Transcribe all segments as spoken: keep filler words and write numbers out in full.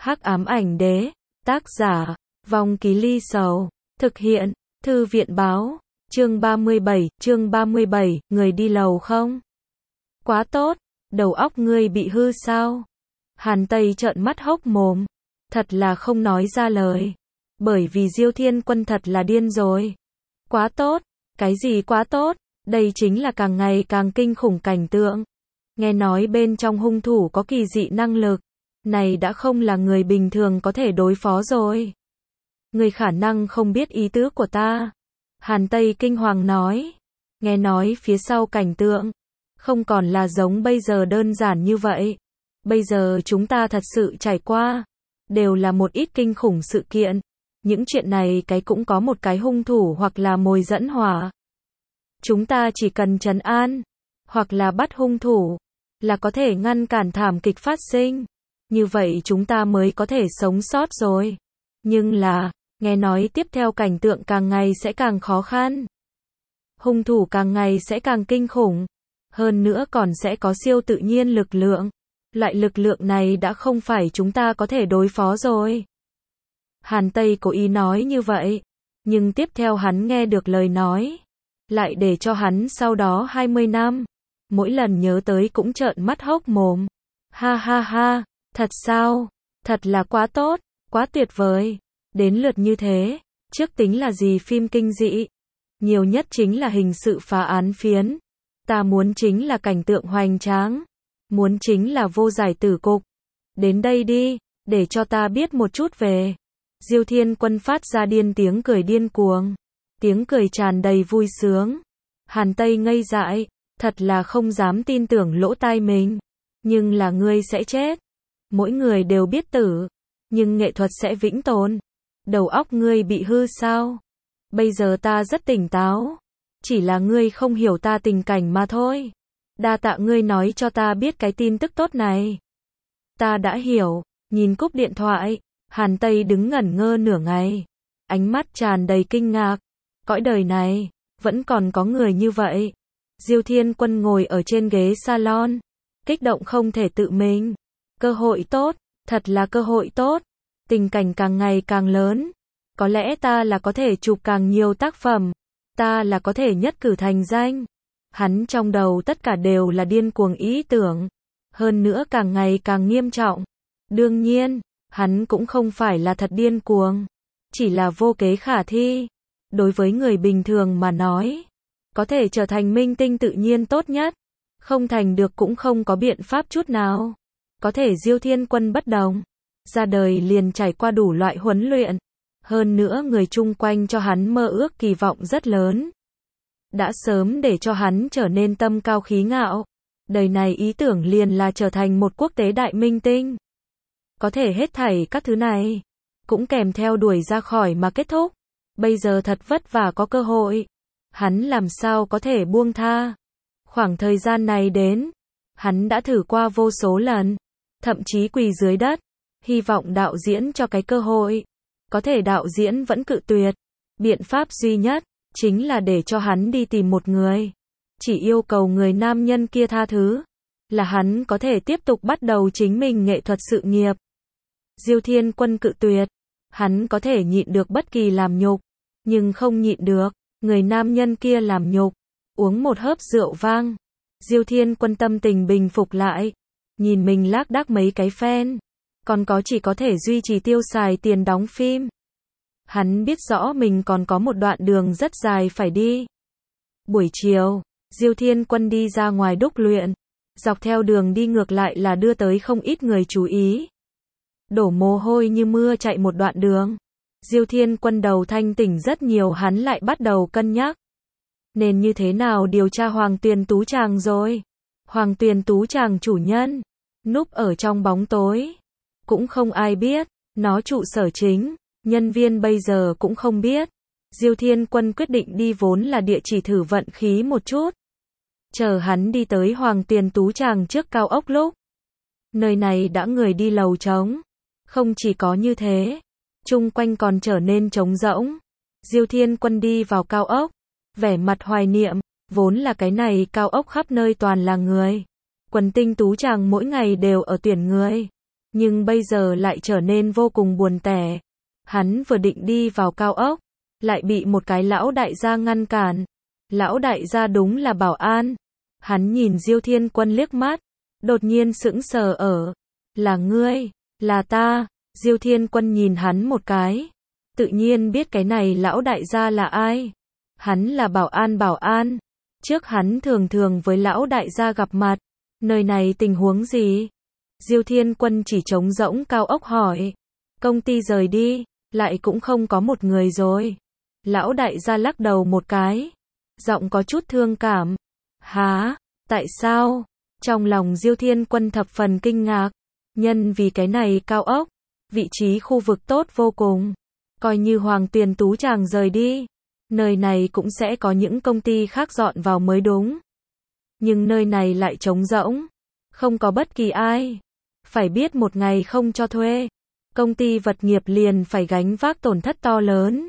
Hắc ám ảnh đế, tác giả, Vong Ký Ly Sầu, thực hiện, Thư viện báo, chương ba mươi bảy, chương ba mươi bảy, người đi lầu không? Quá tốt, đầu óc ngươi bị hư sao? Hàn Tây trợn mắt hốc mồm, thật là không nói ra lời, bởi vì Diêu Thiên Quân thật là điên rồi. Quá tốt, cái gì quá tốt, đây chính là càng ngày càng kinh khủng cảnh tượng. Nghe nói bên trong hung thủ có kỳ dị năng lực, này đã không là người bình thường có thể đối phó rồi. Người khả năng không biết ý tứ của ta. Hàn Tây kinh hoàng nói, nghe nói phía sau cảnh tượng, không còn là giống bây giờ đơn giản như vậy. Bây giờ chúng ta thật sự trải qua, đều là một ít kinh khủng sự kiện. Những chuyện này cái cũng có một cái hung thủ hoặc là mồi dẫn hỏa. Chúng ta chỉ cần trấn an, hoặc là bắt hung thủ, là có thể ngăn cản thảm kịch phát sinh. Như vậy chúng ta mới có thể sống sót rồi. Nhưng là, nghe nói tiếp theo cảnh tượng càng ngày sẽ càng khó khăn. Hung thủ càng ngày sẽ càng kinh khủng. Hơn nữa còn sẽ có siêu tự nhiên lực lượng. Loại lực lượng này đã không phải chúng ta có thể đối phó rồi. Hàn Tây cố ý nói như vậy. Nhưng tiếp theo hắn nghe được lời nói, lại để cho hắn sau đó hai mươi năm, mỗi lần nhớ tới cũng trợn mắt hốc mồm. Ha ha ha, thật sao? Thật là quá tốt, quá tuyệt vời. Đến lượt như thế, trước tính là gì phim kinh dị? Nhiều nhất chính là hình sự phá án phiến. Ta muốn chính là cảnh tượng hoành tráng. Muốn chính là vô giải tử cục. Đến đây đi, để cho ta biết một chút về. Diêu Thiên Quân phát ra điên tiếng cười điên cuồng. Tiếng cười tràn đầy vui sướng. Hàn Tây ngây dại, thật là không dám tin tưởng lỗ tai mình. Nhưng là ngươi sẽ chết. Mỗi người đều biết tử, nhưng nghệ thuật sẽ vĩnh tồn. Đầu óc ngươi bị hư sao? Bây giờ ta rất tỉnh táo. Chỉ là ngươi không hiểu ta tình cảnh mà thôi. Đa tạ ngươi nói cho ta biết cái tin tức tốt này. Ta đã hiểu. Nhìn cúp điện thoại, Hàn Tây đứng ngẩn ngơ nửa ngày. Ánh mắt tràn đầy kinh ngạc. Cõi đời này, vẫn còn có người như vậy. Diêu Thiên Quân ngồi ở trên ghế salon, kích động không thể tự mình. Cơ hội tốt, thật là cơ hội tốt. Tình cảnh càng ngày càng lớn. Có lẽ ta là có thể chụp càng nhiều tác phẩm. Ta là có thể nhất cử thành danh. Hắn trong đầu tất cả đều là điên cuồng ý tưởng. Hơn nữa càng ngày càng nghiêm trọng. Đương nhiên, hắn cũng không phải là thật điên cuồng. Chỉ là vô kế khả thi. Đối với người bình thường mà nói, có thể trở thành minh tinh tự nhiên tốt nhất. Không thành được cũng không có biện pháp chút nào. Có thể Diêu Thiên Quân bất đồng. Ra đời liền trải qua đủ loại huấn luyện. Hơn nữa người chung quanh cho hắn mơ ước kỳ vọng rất lớn. Đã sớm để cho hắn trở nên tâm cao khí ngạo. Đời này ý tưởng liền là trở thành một quốc tế đại minh tinh. Có thể hết thảy các thứ này, cũng kèm theo đuổi ra khỏi mà kết thúc. Bây giờ thật vất vả có cơ hội. Hắn làm sao có thể buông tha. Khoảng thời gian này đến, hắn đã thử qua vô số lần. Thậm chí quỳ dưới đất, hy vọng đạo diễn cho cái cơ hội. Có thể đạo diễn vẫn cự tuyệt. Biện pháp duy nhất, chính là để cho hắn đi tìm một người. Chỉ yêu cầu người nam nhân kia tha thứ. Là hắn có thể tiếp tục bắt đầu chính mình nghệ thuật sự nghiệp. Diêu Thiên Quân cự tuyệt. Hắn có thể nhịn được bất kỳ làm nhục. Nhưng không nhịn được, người nam nhân kia làm nhục. Uống một hớp rượu vang. Diêu Thiên Quân tâm tình bình phục lại. Nhìn mình lác đác mấy cái fan. Còn có chỉ có thể duy trì tiêu xài tiền đóng phim. Hắn biết rõ mình còn có một đoạn đường rất dài phải đi. Buổi chiều, Diêu Thiên Quân đi ra ngoài đúc luyện. Dọc theo đường đi ngược lại là đưa tới không ít người chú ý. Đổ mồ hôi như mưa chạy một đoạn đường. Diêu Thiên Quân đầu thanh tỉnh rất nhiều, hắn lại bắt đầu cân nhắc. Nên như thế nào điều tra Hoàng Tuyền Tú Tràng rồi. Hoàng Tuyền Tú Tràng chủ nhân, núp ở trong bóng tối. Cũng không ai biết, nó trụ sở chính, nhân viên bây giờ cũng không biết. Diêu Thiên Quân quyết định đi vốn là địa chỉ thử vận khí một chút. Chờ hắn đi tới Hoàng Tuyền Tú Tràng trước cao ốc lúc. Nơi này đã người đi lầu trống. Không chỉ có như thế, chung quanh còn trở nên trống rỗng. Diêu Thiên Quân đi vào cao ốc, vẻ mặt hoài niệm, vốn là cái này cao ốc khắp nơi toàn là người. Quần tinh Tú Tràng mỗi ngày đều ở tuyển người. nhưng bây giờ lại trở nên vô cùng buồn tẻ. Hắn vừa định đi vào cao ốc, lại bị một cái lão đại gia ngăn cản. Lão đại gia đúng là bảo an. Hắn nhìn Diêu Thiên Quân liếc mắt, đột nhiên sững sờ ở. Là ngươi, là ta. Diêu Thiên Quân nhìn hắn một cái, tự nhiên biết cái này lão đại gia là ai. Hắn là bảo an bảo an. Trước hắn thường thường với lão đại gia gặp mặt. Nơi này tình huống gì? Diêu Thiên Quân chỉ trống rỗng cao ốc hỏi. Công ty rời đi, lại cũng không có một người rồi. Lão đại gia lắc đầu một cái, giọng có chút thương cảm. Hả? Tại sao? Trong lòng Diêu Thiên Quân thập phần kinh ngạc. Nhân vì cái này cao ốc, vị trí khu vực tốt vô cùng. Coi như Hoàng Tuyền Tú chàng rời đi, nơi này cũng sẽ có những công ty khác dọn vào mới đúng. Nhưng nơi này lại trống rỗng, không có bất kỳ ai. Phải biết một ngày không cho thuê, công ty vật nghiệp liền phải gánh vác tổn thất to lớn.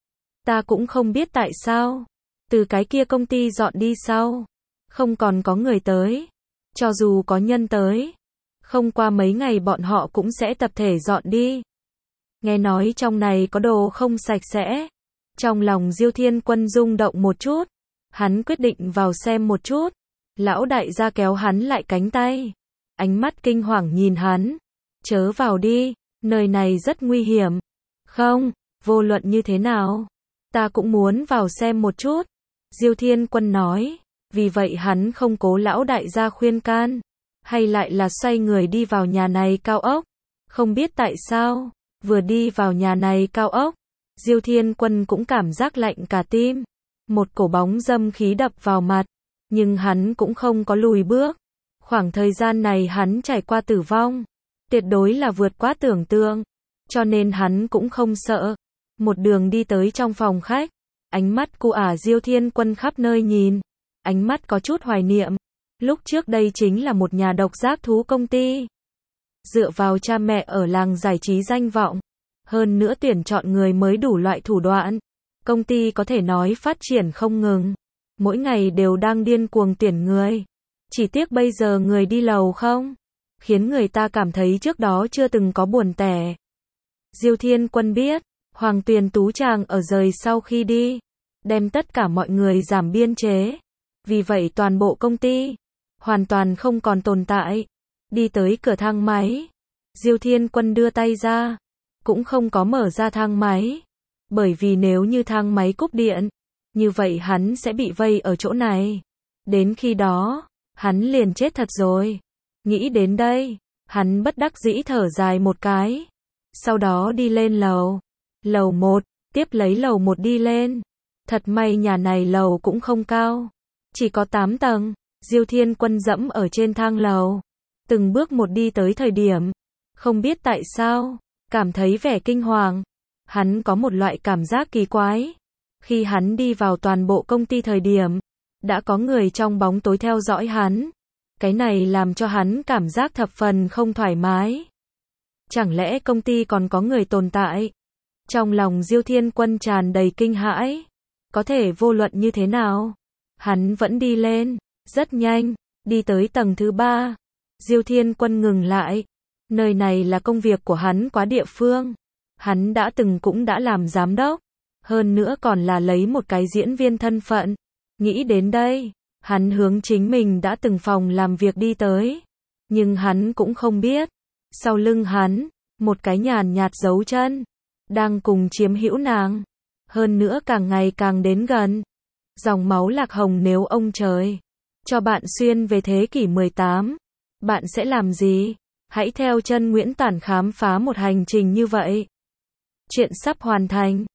Ta cũng không biết tại sao, từ cái kia công ty dọn đi sau, không còn có người tới. Cho dù có nhân tới, không qua mấy ngày bọn họ cũng sẽ tập thể dọn đi. Nghe nói trong này có đồ không sạch sẽ. Trong lòng Diêu Thiên Quân rung động một chút. Hắn quyết định vào xem một chút. Lão đại gia kéo hắn lại cánh tay. Ánh mắt kinh hoàng nhìn hắn. Chớ vào đi, nơi này rất nguy hiểm. Không, vô luận như thế nào, ta cũng muốn vào xem một chút. Diêu Thiên Quân nói. Vì vậy hắn không cố lão đại gia khuyên can, hay lại là xoay người đi vào nhà này cao ốc. Không biết tại sao, vừa đi vào nhà này cao ốc, Diêu Thiên Quân cũng cảm giác lạnh cả tim. Một cổ bóng dâm khí đập vào mặt, nhưng hắn cũng không có lùi bước. Khoảng thời gian này hắn trải qua tử vong, tuyệt đối là vượt quá tưởng tượng, cho nên hắn cũng không sợ. Một đường đi tới trong phòng khách, ánh mắt cu ả Diêu Thiên Quân khắp nơi nhìn, ánh mắt có chút hoài niệm. Lúc trước đây chính là một nhà độc giác thú công ty. Dựa vào cha mẹ ở làng giải trí danh vọng, hơn nữa tuyển chọn người mới đủ loại thủ đoạn, công ty có thể nói phát triển không ngừng. Mỗi ngày đều đang điên cuồng tuyển người. Chỉ tiếc bây giờ người đi lầu không, khiến người ta cảm thấy trước đó chưa từng có buồn tẻ. Diêu Thiên Quân biết, Hoàng Tuyền Tú chàng ở rời sau khi đi, đem tất cả mọi người giảm biên chế. Vì vậy toàn bộ công ty hoàn toàn không còn tồn tại. Đi tới cửa thang máy, Diêu Thiên Quân đưa tay ra, cũng không có mở ra thang máy, bởi vì nếu như thang máy cúp điện, như vậy hắn sẽ bị vây ở chỗ này. Đến khi đó, hắn liền chết thật rồi. Nghĩ đến đây, hắn bất đắc dĩ thở dài một cái. Sau đó đi lên lầu. Lầu một, tiếp lấy lầu một đi lên. Thật may nhà này lầu cũng không cao, chỉ có tám tầng. Diêu Thiên Quân dẫm ở trên thang lầu, từng bước một đi tới thời điểm, không biết tại sao, cảm thấy vẻ kinh hoàng. Hắn có một loại cảm giác kỳ quái. Khi hắn đi vào toàn bộ công ty thời điểm, đã có người trong bóng tối theo dõi hắn. Cái này làm cho hắn cảm giác thập phần không thoải mái. Chẳng lẽ công ty còn có người tồn tại? Trong lòng Diêu Thiên Quân tràn đầy kinh hãi. Có thể vô luận như thế nào, hắn vẫn đi lên, rất nhanh, đi tới tầng thứ ba. Diêu Thiên Quân ngừng lại. Nơi này là công việc của hắn quá địa phương. Hắn đã từng cũng đã làm giám đốc, hơn nữa còn là lấy một cái diễn viên thân phận. Nghĩ đến đây, hắn hướng chính mình đã từng phòng làm việc đi tới. Nhưng hắn cũng không biết, sau lưng hắn, một cái nhàn nhạt dấu chân, đang cùng chiếm hữu nàng. Hơn nữa càng ngày càng đến gần. Dòng máu lạc hồng nếu ông trời cho bạn xuyên về thế kỷ mười tám, bạn sẽ làm gì? Hãy theo chân Nguyễn Tản khám phá một hành trình như vậy. Chuyện sắp hoàn thành.